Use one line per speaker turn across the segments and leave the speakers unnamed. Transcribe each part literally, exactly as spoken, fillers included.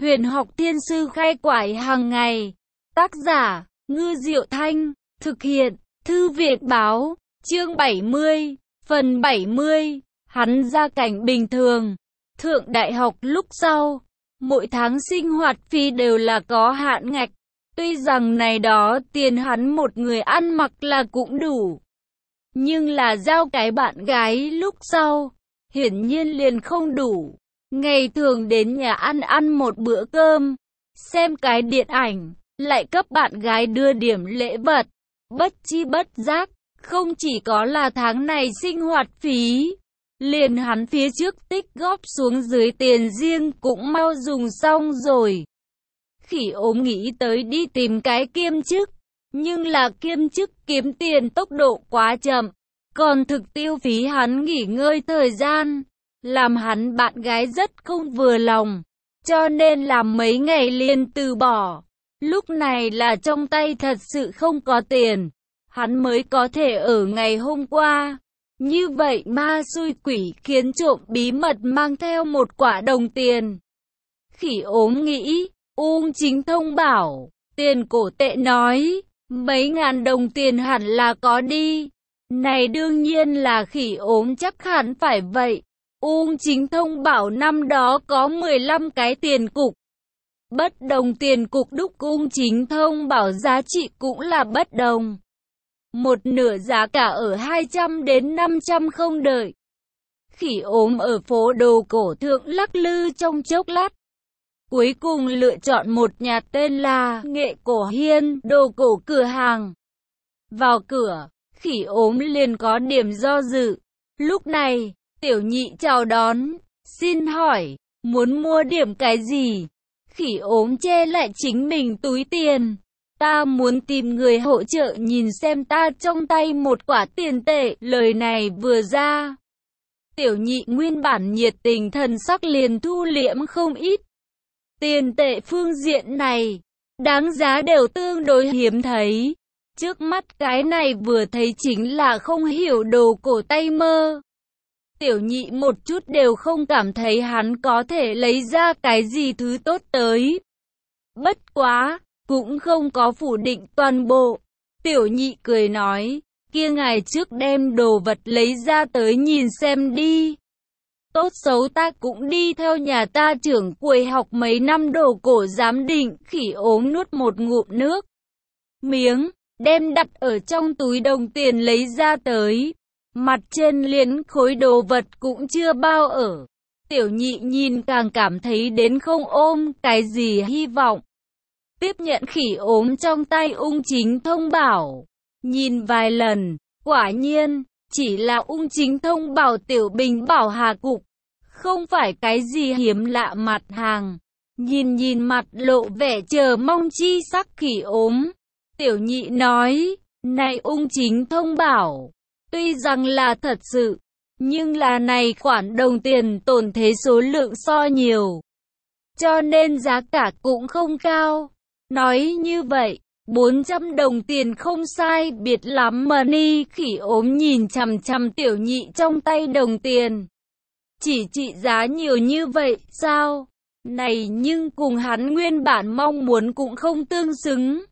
Huyền học thiên sư khai quải hàng ngày. Tác giả, Ngư Diệu Thanh. Thực hiện, Thư viện Báo. Chương bảy mươi, phần bảy mươi. Hắn gia cảnh bình thường. Thượng đại học lúc sau, mỗi tháng sinh hoạt phí đều là có hạn ngạch. Tuy rằng này đó tiền hắn một người ăn mặc là cũng đủ. Nhưng là giao cái bạn gái lúc sau, hiển nhiên liền không đủ. Ngày thường đến nhà ăn ăn một bữa cơm, xem cái điện ảnh, lại cấp bạn gái đưa điểm lễ vật. Bất chi bất giác, không chỉ có là tháng này sinh hoạt phí, liền hắn phía trước tích góp xuống dưới tiền riêng cũng mau dùng xong rồi. Khỉ ốm nghĩ tới đi tìm cái kiêm chức, nhưng là kiêm chức kiếm tiền tốc độ quá chậm, còn thực tiêu phí hắn nghỉ ngơi thời gian, làm hắn bạn gái rất không vừa lòng, cho nên làm mấy ngày liền từ bỏ. Lúc này là trong tay thật sự không có tiền, hắn mới có thể ở ngày hôm qua. Như vậy ma xui quỷ khiến trộm bí mật mang theo một quả đồng tiền. Khỉ ốm nghĩ, Ung Chính Thông bảo, tiền cổ tệ nói, mấy ngàn đồng tiền hẳn là có đi. Này đương nhiên là khỉ ốm chắc hẳn phải vậy. Ung Chính Thông bảo năm đó có mười lăm cái tiền cục. Bất đồng tiền cục đúc Ung Chính Thông bảo giá trị cũng là bất đồng. Một nửa giá cả ở hai trăm đến năm trăm không đợi. Khỉ ốm ở phố đồ cổ thượng lắc lư trong chốc lát. Cuối cùng lựa chọn một nhà tên là Nghệ Cổ Hiên đồ cổ cửa hàng. Vào cửa, khỉ ốm liền có điểm do dự. Lúc này, tiểu nhị chào đón, xin hỏi, muốn mua điểm cái gì? Khỉ ốm che lại chính mình túi tiền. Ta muốn tìm người hỗ trợ nhìn xem ta trong tay một quả tiền tệ. Lời này vừa ra, tiểu nhị nguyên bản nhiệt tình thần sắc liền thu liễm không ít. Tiền tệ phương diện này, đáng giá đều tương đối hiếm thấy. Trước mắt cái này vừa thấy chính là không hiểu đồ cổ tay mơ. Tiểu nhị một chút đều không cảm thấy hắn có thể lấy ra cái gì thứ tốt tới. Bất quá, cũng không có phủ định toàn bộ. Tiểu nhị cười nói, kia ngài trước đem đồ vật lấy ra tới nhìn xem đi. Tốt xấu ta cũng đi theo nhà ta trưởng quầy học mấy năm đồ cổ giám định. Khỉ ốm nuốt một ngụm nước miếng, đem đặt ở trong túi đồng tiền lấy ra tới. Mặt trên liền khối đồ vật cũng chưa bao ở. Tiểu nhị nhìn càng cảm thấy đến không ôm cái gì hy vọng. Tiếp nhận khỉ ốm trong tay Ung Chính Thông bảo. Nhìn vài lần, quả nhiên, chỉ là Ung Chính Thông bảo tiểu bình bảo hà cục. Không phải cái gì hiếm lạ mặt hàng. Nhìn nhìn mặt lộ vẻ chờ mong chi sắc khỉ ốm. Tiểu nhị nói, này Ung Chính Thông bảo, tuy rằng là thật sự, nhưng là này khoản đồng tiền tồn thế số lượng so nhiều. Cho nên giá cả cũng không cao. Nói như vậy, bốn trăm đồng tiền không sai biệt lắm mà ni. Khỉ ốm nhìn chằm chằm tiểu nhị trong tay đồng tiền. Chỉ trị giá nhiều như vậy, sao? Này nhưng cùng hắn nguyên bản mong muốn cũng không tương xứng.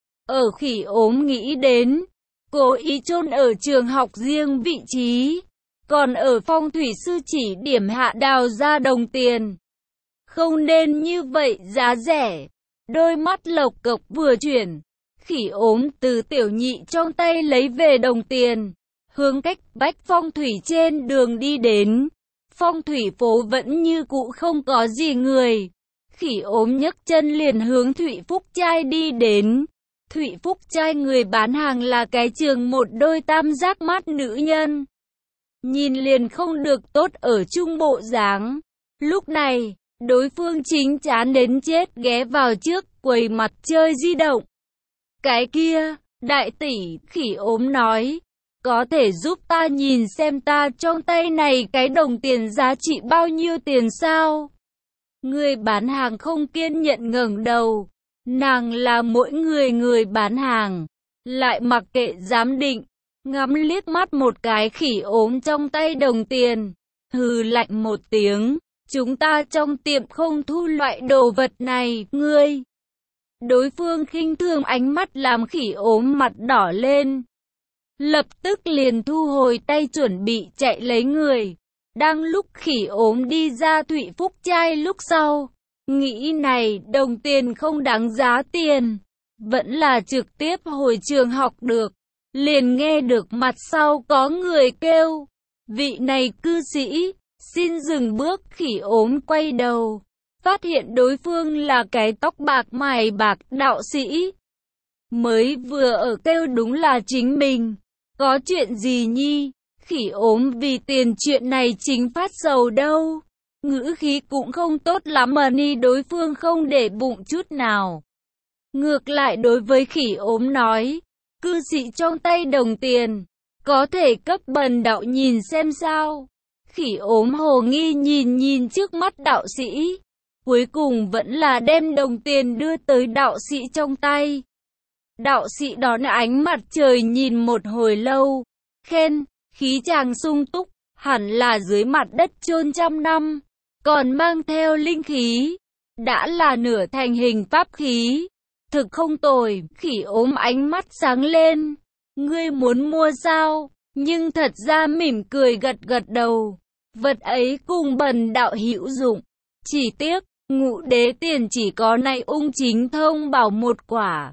Ở khỉ ốm nghĩ đến, cố ý chôn ở trường học riêng vị trí, còn ở phong thủy sư chỉ điểm hạ đào ra đồng tiền. Không nên như vậy giá rẻ. Đôi mắt lộc cộc vừa chuyển, khỉ ốm từ tiểu nhị trong tay lấy về đồng tiền, hướng cách vách phong thủy trên đường đi đến. Phong thủy phố vẫn như cũ không có gì người. Khỉ ốm nhấc chân liền hướng Thụy Phúc Trai đi đến. Thụy Phúc Trai người bán hàng là cái trường một đôi tam giác mắt nữ nhân. Nhìn liền không được tốt ở trung bộ dáng. Lúc này, đối phương chính chán đến chết ghé vào trước quầy mặt chơi di động. Cái kia, đại tỷ, khỉ ốm nói, có thể giúp ta nhìn xem ta trong tay này cái đồng tiền giá trị bao nhiêu tiền sao? Người bán hàng không kiên nhẫn ngẩng đầu. Nàng là mỗi người người bán hàng, lại mặc kệ giám định, ngắm liếc mắt một cái khỉ ốm trong tay đồng tiền, hừ lạnh một tiếng, chúng ta trong tiệm không thu loại đồ vật này, ngươi. Đối phương khinh thường ánh mắt làm khỉ ốm mặt đỏ lên. Lập tức liền thu hồi tay chuẩn bị chạy lấy người. Đang lúc khỉ ốm đi ra Thụy Phúc trai lúc sau. Nghĩ này đồng tiền không đáng giá tiền. Vẫn là trực tiếp hồi trường học được. Liền nghe được mặt sau có người kêu. Vị này cư sĩ, xin dừng bước. Khỉ ốm quay đầu. Phát hiện đối phương là cái tóc bạc mày bạc đạo sĩ. Mới vừa ở kêu đúng là chính mình. Có chuyện gì nhi? Khỉ ốm vì tiền chuyện này chính phát sầu đâu. Ngữ khí cũng không tốt lắm mà ni đối phương không để bụng chút nào. Ngược lại đối với khỉ ốm nói. Cư sĩ trong tay đồng tiền. Có thể cấp bần đạo nhìn xem sao. Khỉ ốm hồ nghi nhìn nhìn trước mắt đạo sĩ. Cuối cùng vẫn là đem đồng tiền đưa tới đạo sĩ trong tay. Đạo sĩ đón ánh mặt trời nhìn một hồi lâu. Khen, khí chàng sung túc, hẳn là dưới mặt đất chôn trăm năm. Còn mang theo linh khí. Đã là nửa thành hình pháp khí. Thực không tồi, khỉ ốm ánh mắt sáng lên. Ngươi muốn mua sao? Nhưng thật ra mỉm cười gật gật đầu. Vật ấy cùng bần đạo hữu dụng. Chỉ tiếc, ngũ đế tiền chỉ có này ung chính thông bảo một quả.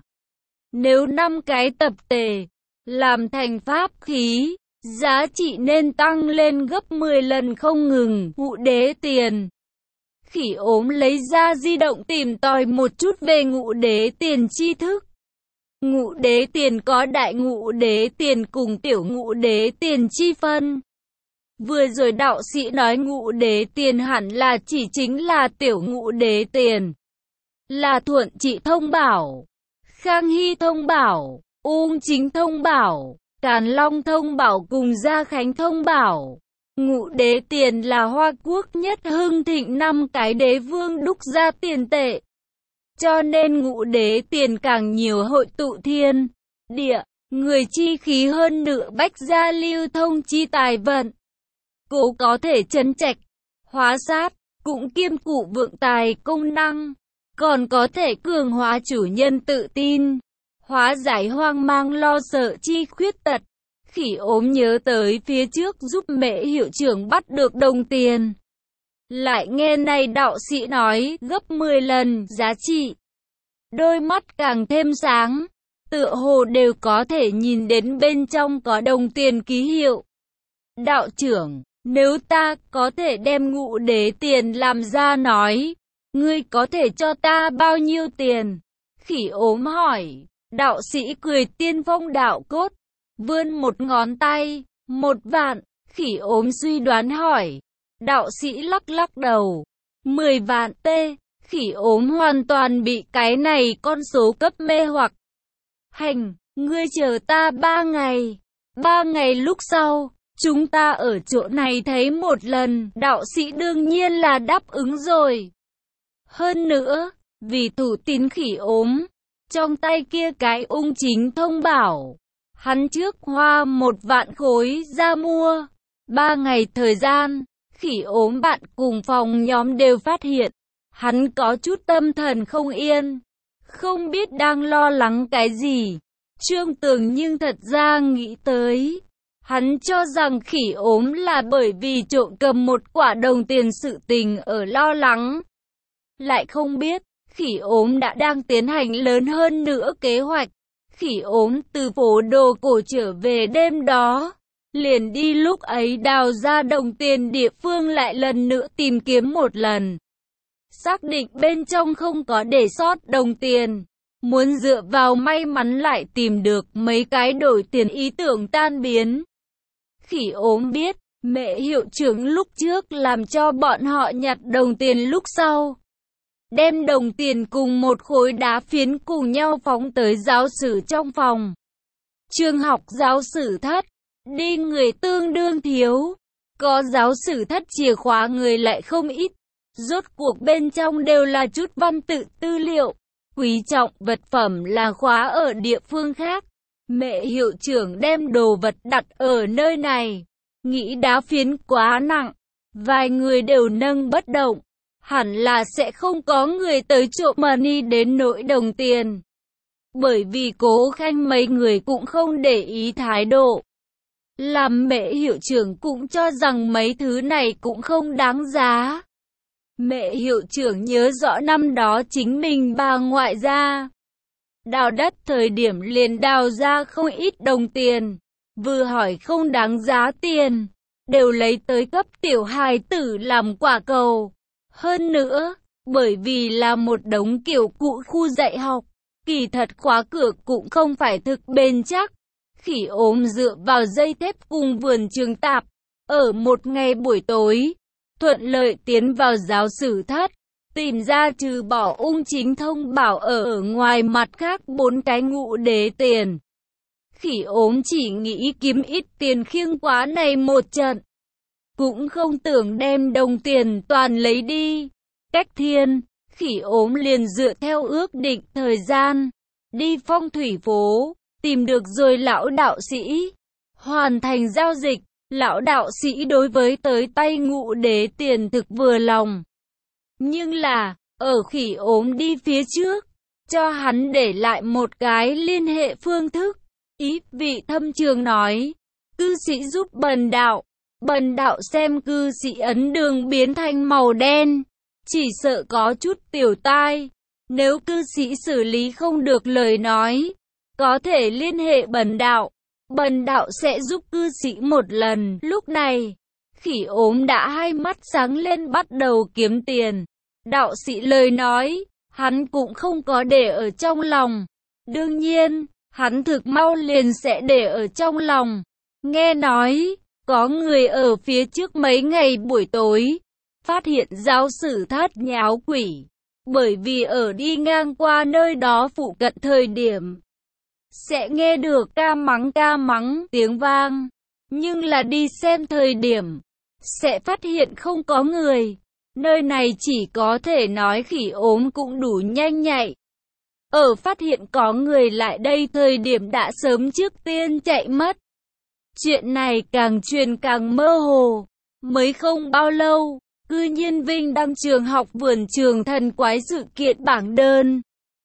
Nếu năm cái tập tề, làm thành pháp khí, giá trị nên tăng lên gấp mười lần không ngừng. Ngũ đế tiền. Khỉ ốm lấy ra di động tìm tòi một chút về ngũ đế tiền tri thức. Ngũ đế tiền có đại ngũ đế tiền cùng tiểu ngũ đế tiền chi phân. Vừa rồi đạo sĩ nói ngũ đế tiền hẳn là chỉ chính là tiểu ngũ đế tiền. Là Thuận Trị thông bảo, Khang Hy thông bảo, Ung Chính thông bảo, Càn Long thông bảo cùng Gia Khánh thông bảo. Ngũ đế tiền là Hoa Quốc nhất hưng thịnh năm cái đế vương đúc ra tiền tệ. Cho nên ngũ đế tiền càng nhiều hội tụ thiên, địa, người chi khí hơn nữa bách gia lưu thông chi tài vận. Cố có thể trấn trạch, hóa sát, cũng kiêm cụ vượng tài công năng. Còn có thể cường hóa chủ nhân tự tin, hóa giải hoang mang lo sợ chi khuyết tật. Khỉ ốm nhớ tới phía trước giúp mẹ hiệu trưởng bắt được đồng tiền. Lại nghe này đạo sĩ nói gấp mười lần giá trị. Đôi mắt càng thêm sáng, tựa hồ đều có thể nhìn đến bên trong có đồng tiền ký hiệu. Đạo trưởng, nếu ta có thể đem ngũ đế tiền làm ra nói, ngươi có thể cho ta bao nhiêu tiền? Khỉ ốm hỏi. Đạo sĩ cười tiên phong đạo cốt, vươn một ngón tay, một vạn. Khỉ ốm suy đoán hỏi. Đạo sĩ lắc lắc đầu. Mười vạn tê. Khỉ ốm hoàn toàn bị cái này con số cấp mê hoặc. Hành, ngươi chờ ta ba ngày. Ba ngày lúc sau, chúng ta ở chỗ này thấy một lần. Đạo sĩ đương nhiên là đáp ứng rồi. Hơn nữa, vì thủ tín khỉ ốm, trong tay kia cái ung chính thông bảo, hắn trước hoa một vạn khối ra mua. Ba ngày thời gian, khỉ ốm bạn cùng phòng nhóm đều phát hiện, hắn có chút tâm thần không yên, không biết đang lo lắng cái gì. Trương Tường nhưng thật ra nghĩ tới, hắn cho rằng khỉ ốm là bởi vì trộm cầm một quả đồng tiền sự tình ở lo lắng. Lại không biết, khỉ ốm đã đang tiến hành lớn hơn nữa kế hoạch. Khỉ ốm từ phố đồ cổ trở về đêm đó, liền đi lúc ấy đào ra đồng tiền địa phương lại lần nữa tìm kiếm một lần. Xác định bên trong không có để sót đồng tiền, muốn dựa vào may mắn lại tìm được mấy cái đổi tiền ý tưởng tan biến. Khỉ ốm biết, mẹ hiệu trưởng lúc trước làm cho bọn họ nhặt đồng tiền lúc sau, đem đồng tiền cùng một khối đá phiến cùng nhau phóng tới giáo sử trong phòng. Trường học giáo sử thất, đi người tương đương thiếu, có giáo sử thất chìa khóa người lại không ít. Rốt cuộc bên trong đều là chút văn tự tư liệu, quý trọng vật phẩm là khóa ở địa phương khác. Mẹ hiệu trưởng đem đồ vật đặt ở nơi này, nghĩ đá phiến quá nặng, vài người đều nâng bất động. Hẳn là sẽ không có người tới trộm money đến nỗi đồng tiền. Bởi vì Cố Khanh mấy người cũng không để ý thái độ. Làm Mễ hiệu trưởng cũng cho rằng mấy thứ này cũng không đáng giá. Mễ hiệu trưởng nhớ rõ năm đó chính mình bà ngoại ra đào đất thời điểm liền đào ra không ít đồng tiền. Vừa hỏi không đáng giá tiền, đều lấy tới cấp tiểu hài tử làm quả cầu. Hơn nữa, bởi vì là một đống kiểu cụ khu dạy học, kỳ thật khóa cửa cũng không phải thực bền chắc. Khỉ ốm dựa vào dây thép cùng vườn trường tạp. Ở một ngày buổi tối, thuận lợi tiến vào giáo sử thất, tìm ra trừ bỏ ung chính thông bảo ở, ở ngoài mặt khác bốn cái ngũ đế tiền. Khỉ ốm chỉ nghĩ kiếm ít tiền khiêng quá này một trận, cũng không tưởng đem đồng tiền toàn lấy đi. Cách thiên, khỉ ốm liền dựa theo ước định thời gian, đi phong thủy phố, tìm được rồi lão đạo sĩ. Hoàn thành giao dịch, lão đạo sĩ đối với tới tay ngũ đế tiền thực vừa lòng. Nhưng là, ở khỉ ốm đi phía trước, cho hắn để lại một cái liên hệ phương thức. Ý vị thâm trường nói, cư sĩ giúp bần đạo. Bần đạo xem cư sĩ ấn đường biến thành màu đen, chỉ sợ có chút tiểu tai. Nếu cư sĩ xử lý không được lời nói, có thể liên hệ bần đạo. Bần đạo sẽ giúp cư sĩ một lần. Lúc này, khỉ ốm đã hai mắt sáng lên bắt đầu kiếm tiền. Đạo sĩ lời nói, hắn cũng không có để ở trong lòng. Đương nhiên, hắn thực mau liền sẽ để ở trong lòng. Nghe nói, có người ở phía trước mấy ngày buổi tối, phát hiện giáo sử thất nháo quỷ. Bởi vì ở đi ngang qua nơi đó phụ cận thời điểm, sẽ nghe được ca mắng ca mắng tiếng vang. Nhưng là đi xem thời điểm, sẽ phát hiện không có người. Nơi này chỉ có thể nói khỉ ốm cũng đủ nhanh nhạy. Ở phát hiện có người lại đây thời điểm đã sớm trước tiên chạy mất. Chuyện này càng truyền càng mơ hồ. Mới không bao lâu, cư nhiên Vinh đăng trường học vườn trường thần quái sự kiện bảng đơn.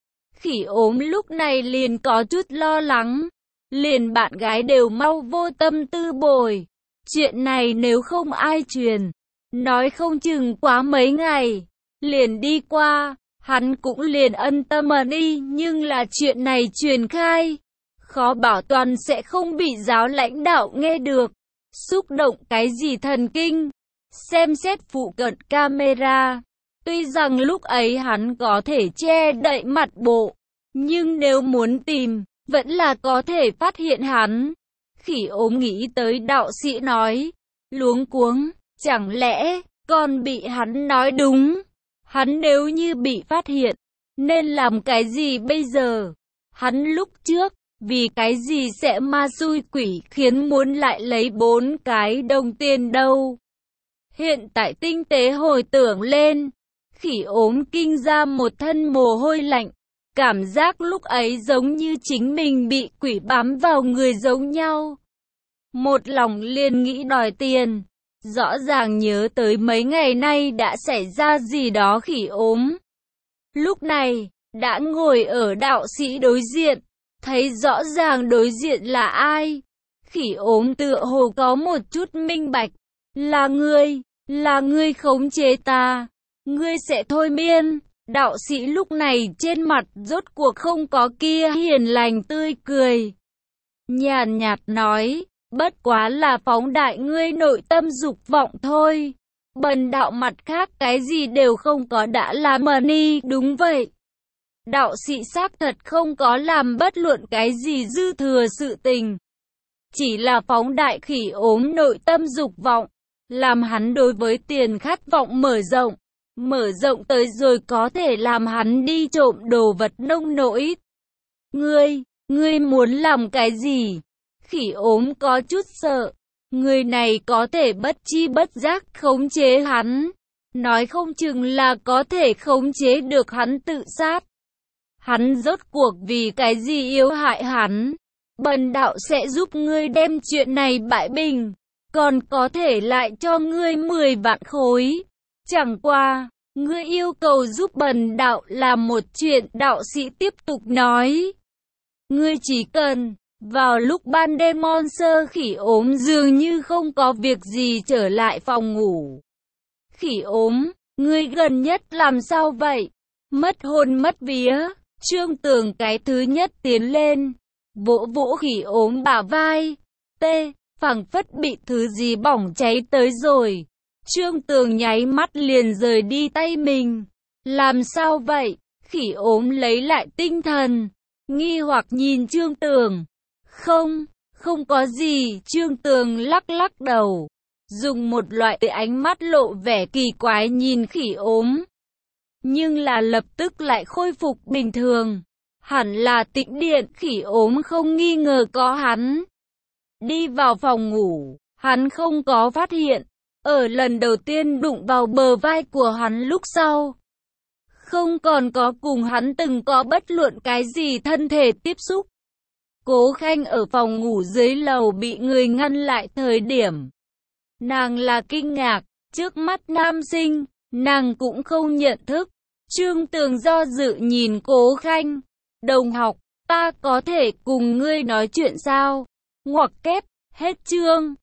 Khỉ ốm lúc này liền có chút lo lắng. Liền bạn gái đều mau vô tâm tư bồi. Chuyện này nếu không ai truyền, nói không chừng quá mấy ngày, liền đi qua, hắn cũng liền ân tâm đi. Nhưng là chuyện này truyền khai, khó bảo toàn sẽ không bị giáo lãnh đạo nghe được. Xúc động cái gì thần kinh? Xem xét phụ cận camera. Tuy rằng lúc ấy hắn có thể che đậy mặt bộ, nhưng nếu muốn tìm, vẫn là có thể phát hiện hắn. Khỉ ốm nghĩ tới đạo sĩ nói, luống cuống, chẳng lẽ còn bị hắn nói đúng. Hắn nếu như bị phát hiện, nên làm cái gì bây giờ? Hắn lúc trước, vì cái gì sẽ ma xui quỷ khiến muốn lại lấy bốn cái đồng tiền đâu? Hiện tại tinh tế hồi tưởng lên, khỉ ốm kinh ra một thân mồ hôi lạnh. Cảm giác lúc ấy giống như chính mình bị quỷ bám vào người giống nhau. Một lòng liền nghĩ đòi tiền. Rõ ràng nhớ tới mấy ngày nay đã xảy ra gì đó khỉ ốm. Lúc này, đã ngồi ở đạo sĩ đối diện, thấy rõ ràng đối diện là ai. Khỉ ốm tựa hồ có một chút minh bạch. Là ngươi, là ngươi khống chế ta. Ngươi sẽ thôi miên. Đạo sĩ lúc này trên mặt rốt cuộc không có kia hiền lành tươi cười. Nhàn nhạt nói, bất quá là phóng đại ngươi nội tâm dục vọng thôi. Bần đạo mặt khác cái gì đều không có đã là money, đúng vậy. Đạo sĩ xác thật không có làm bất luận cái gì dư thừa sự tình. Chỉ là phóng đại khỉ ốm nội tâm dục vọng, làm hắn đối với tiền khát vọng mở rộng. Mở rộng tới rồi có thể làm hắn đi trộm đồ vật nông nỗi. Ngươi, ngươi muốn làm cái gì? Khỉ ốm có chút sợ. Người này có thể bất chi bất giác khống chế hắn. Nói không chừng là có thể khống chế được hắn tự sát. Hắn rốt cuộc vì cái gì yếu hại hắn? Bần đạo sẽ giúp ngươi đem chuyện này bãi bình. còn có thể lại cho ngươi mười vạn khối. Chẳng qua, ngươi yêu cầu giúp bần đạo làm một chuyện. Đạo sĩ tiếp tục nói. Ngươi chỉ cần, vào lúc ban đêm Monster khỉ ốm dường như không có việc gì trở lại phòng ngủ. Khỉ ốm, ngươi gần nhất làm sao vậy? Mất hồn mất vía. Trương Tường cái thứ nhất tiến lên, vỗ vỗ khỉ ốm bả vai. Tê, phảng phất bị thứ gì bỏng cháy tới rồi. Trương Tường nháy mắt liền rời đi tay mình. Làm sao vậy? Khỉ ốm lấy lại tinh thần, nghi hoặc nhìn Trương Tường. Không, không có gì. Trương Tường lắc lắc đầu, dùng một loại ánh mắt lộ vẻ kỳ quái nhìn khỉ ốm. Nhưng là lập tức lại khôi phục bình thường. Hẳn là tĩnh điện. Khỉ ốm không nghi ngờ có hắn. Đi vào phòng ngủ, hắn không có phát hiện. Ở lần đầu tiên đụng vào bờ vai của hắn lúc sau, không còn có cùng hắn từng có bất luận cái gì thân thể tiếp xúc. Cố Khanh ở phòng ngủ dưới lầu bị người ngăn lại thời điểm, nàng là kinh ngạc, trước mắt nam sinh, nàng cũng không nhận thức. Trương Tường do dự nhìn Cố Khanh. Đồng học, ta có thể cùng ngươi nói chuyện sao? Ngoặc kép, hết chương.